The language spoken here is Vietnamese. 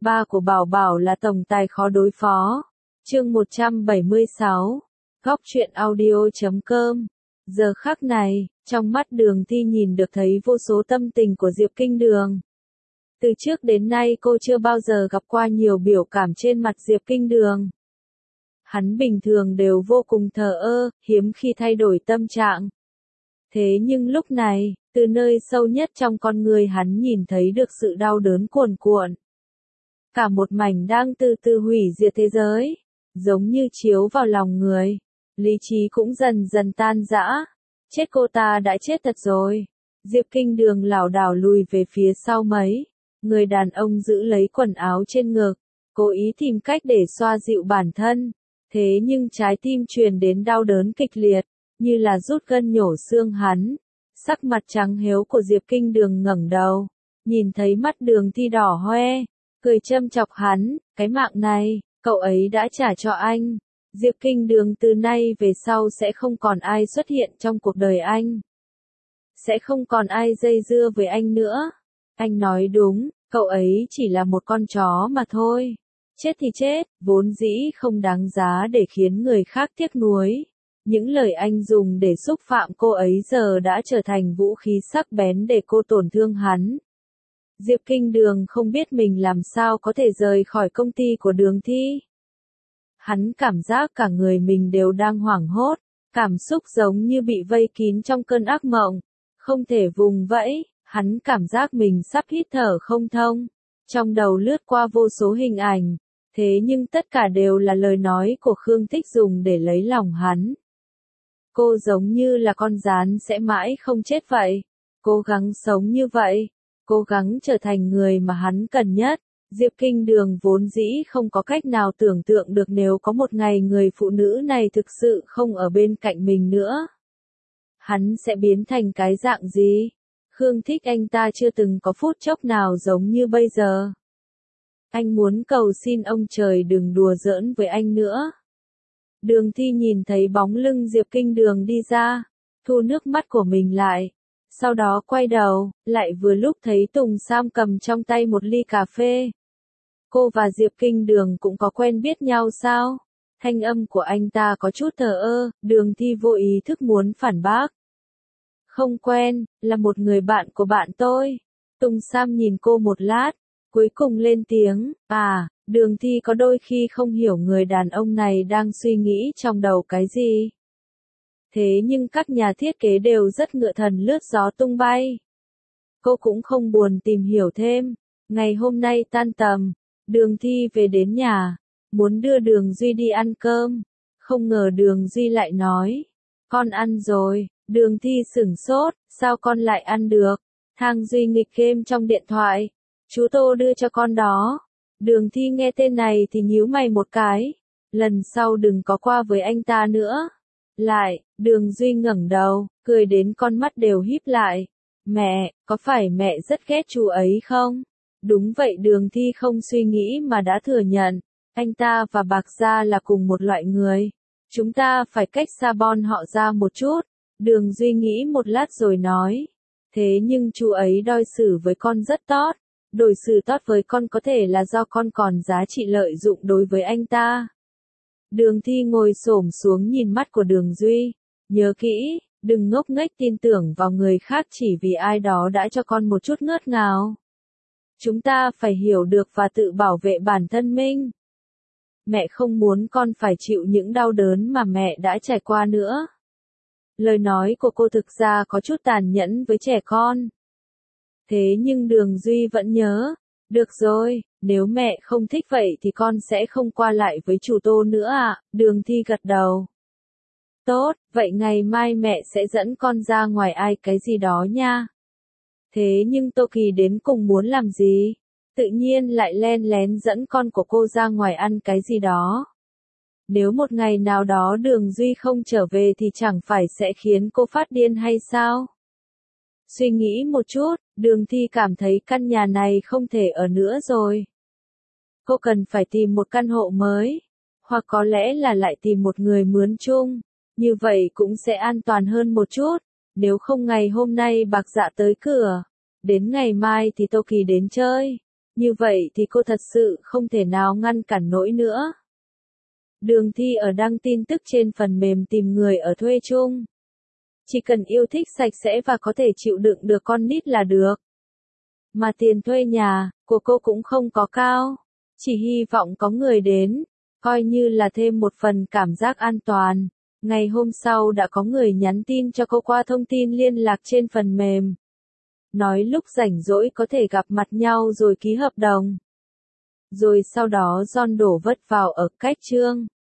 Ba của Bảo Bảo là tổng tài khó đối phó. Chương 176. Góc truyện audio.com. Giờ khắc này, trong mắt Đường Thi nhìn được thấy vô số tâm tình của Diệp Kinh Đường. Từ trước đến nay cô chưa bao giờ gặp qua nhiều biểu cảm trên mặt Diệp Kinh Đường. Hắn bình thường đều vô cùng thờ ơ, hiếm khi thay đổi tâm trạng. Thế nhưng lúc này, từ nơi sâu nhất trong con người hắn nhìn thấy được sự đau đớn cuồn cuộn. Cả một mảnh đang từ từ hủy diệt thế giới, giống như chiếu vào lòng người. Lý trí cũng dần dần tan rã. Chết, cô ta đã chết thật rồi. Diệp Kinh Đường lảo đảo lùi về phía sau mấy. Người đàn ông giữ lấy quần áo trên ngực, cố ý tìm cách để xoa dịu bản thân. Thế nhưng trái tim truyền đến đau đớn kịch liệt, như là rút gân nhổ xương hắn. Sắc mặt trắng héo của Diệp Kinh Đường ngẩng đầu, nhìn thấy mắt Đường Thi đỏ hoe, cười châm chọc hắn, cái mạng này, cậu ấy đã trả cho anh. Diệp Kinh Đường từ nay về sau sẽ không còn ai xuất hiện trong cuộc đời anh. Sẽ không còn ai dây dưa với anh nữa. Anh nói đúng, cậu ấy chỉ là một con chó mà thôi. Chết thì chết, vốn dĩ không đáng giá để khiến người khác tiếc nuối. Những lời anh dùng để xúc phạm cô ấy giờ đã trở thành vũ khí sắc bén để cô tổn thương hắn. Diệp Kinh Đường không biết mình làm sao có thể rời khỏi công ty của Đường Thi. Hắn cảm giác cả người mình đều đang hoảng hốt, cảm xúc giống như bị vây kín trong cơn ác mộng, không thể vùng vẫy, hắn cảm giác mình sắp hít thở không thông. Trong đầu lướt qua vô số hình ảnh, thế nhưng tất cả đều là lời nói của Khương Thích dùng để lấy lòng hắn. Cô giống như là con gián sẽ mãi không chết vậy, cố gắng sống như vậy, cố gắng trở thành người mà hắn cần nhất. Diệp Kinh Đường vốn dĩ không có cách nào tưởng tượng được nếu có một ngày người phụ nữ này thực sự không ở bên cạnh mình nữa. Hắn sẽ biến thành cái dạng gì? Khương Thích anh ta chưa từng có phút chốc nào giống như bây giờ. Anh muốn cầu xin ông trời đừng đùa giỡn với anh nữa. Đường Thi nhìn thấy bóng lưng Diệp Kinh Đường đi ra, thu nước mắt của mình lại. Sau đó quay đầu, lại vừa lúc thấy Tùng Sam cầm trong tay một ly cà phê. Cô và Diệp Kinh Đường cũng có quen biết nhau sao? Thanh âm của anh ta có chút thờ ơ, Đường Thi vô ý thức muốn phản bác. Không quen, là một người bạn của bạn tôi. Tùng Sam nhìn cô một lát, cuối cùng lên tiếng, Đường Thi có đôi khi không hiểu người đàn ông này đang suy nghĩ trong đầu cái gì. Thế nhưng các nhà thiết kế đều rất ngựa thần lướt gió tung bay. Cô cũng không buồn tìm hiểu thêm. Ngày hôm nay tan tầm, Đường Thi về đến nhà, muốn đưa Đường Duy đi ăn cơm. Không ngờ Đường Duy lại nói, con ăn rồi. Đường Thi sửng sốt, sao con lại ăn được? Thang Duy nghịch game trong điện thoại. Chú Tô đưa cho con đó. Đường Thi nghe tên này thì nhíu mày một cái. Lần sau đừng có qua với anh ta nữa. Lại, Đường Duy ngẩng đầu, cười đến con mắt đều híp lại. Mẹ, có phải mẹ rất ghét chú ấy không? Đúng vậy, Đường Thi không suy nghĩ mà đã thừa nhận. Anh ta và Bạc Gia là cùng một loại người. Chúng ta phải cách xa bọn họ ra một chút. Đường Duy nghĩ một lát rồi nói. Thế nhưng chú ấy đối xử với con rất tốt. Đối xử tốt với con có thể là do con còn giá trị lợi dụng đối với anh ta. Đường Thi ngồi xổm xuống nhìn mắt của Đường Duy. Nhớ kỹ, đừng ngốc nghếch tin tưởng vào người khác chỉ vì ai đó đã cho con một chút ngớt ngào. Chúng ta phải hiểu được và tự bảo vệ bản thân mình. Mẹ không muốn con phải chịu những đau đớn mà mẹ đã trải qua nữa. Lời nói của cô thực ra có chút tàn nhẫn với trẻ con. Thế nhưng Đường Duy vẫn nhớ. Được rồi, nếu mẹ không thích vậy thì con sẽ không qua lại với chủ Tô nữa ạ. Đường Thi gật đầu. Tốt, vậy ngày mai mẹ sẽ dẫn con ra ngoài ai cái gì đó nha. Thế nhưng Tô Kỳ đến cùng muốn làm gì? Tự nhiên lại len lén dẫn con của cô ra ngoài ăn cái gì đó. Nếu một ngày nào đó Đường Duy không trở về thì chẳng phải sẽ khiến cô phát điên hay sao? Suy nghĩ một chút, Đường Thi cảm thấy căn nhà này không thể ở nữa rồi. Cô cần phải tìm một căn hộ mới, hoặc có lẽ là lại tìm một người mướn chung, như vậy cũng sẽ an toàn hơn một chút. Nếu không ngày hôm nay Bạc Dạ tới cửa, đến ngày mai thì Tô Kỳ đến chơi. Như vậy thì cô thật sự không thể nào ngăn cản nổi nữa. Đường Thi ở đăng tin tức trên phần mềm tìm người ở thuê chung. Chỉ cần yêu thích sạch sẽ và có thể chịu đựng được con nít là được. Mà tiền thuê nhà của cô cũng không có cao. Chỉ hy vọng có người đến, coi như là thêm một phần cảm giác an toàn. Ngày hôm sau đã có người nhắn tin cho cô qua thông tin liên lạc trên phần mềm. Nói lúc rảnh rỗi có thể gặp mặt nhau rồi ký hợp đồng. Rồi sau đó John đổ vất vào ở cách trương.